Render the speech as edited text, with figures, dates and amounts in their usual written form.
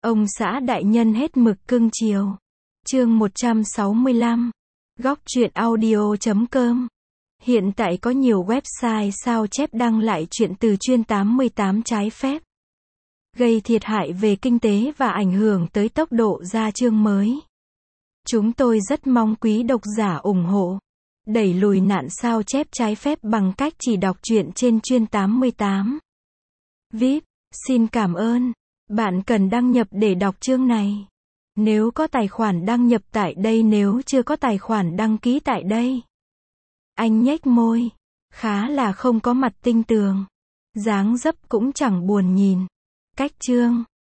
Ông xã đại nhân hết mực cưng chiều. Chương 165. Góc truyện audio.com. Hiện tại có nhiều website sao chép đăng lại truyện từ chuyên 88 trái phép, gây thiệt hại về kinh tế và ảnh hưởng tới tốc độ ra chương mới. Chúng tôi rất mong quý độc giả ủng hộ, đẩy lùi nạn sao chép trái phép bằng cách chỉ đọc truyện trên chuyên 88. VIP, xin cảm ơn. Bạn cần đăng nhập để đọc chương này. Nếu có tài khoản đăng nhập tại đây, nếu chưa có tài khoản đăng ký tại đây. Anh nhếch môi, khá là không có mặt tinh tường. Dáng dấp cũng chẳng buồn nhìn. Cách chương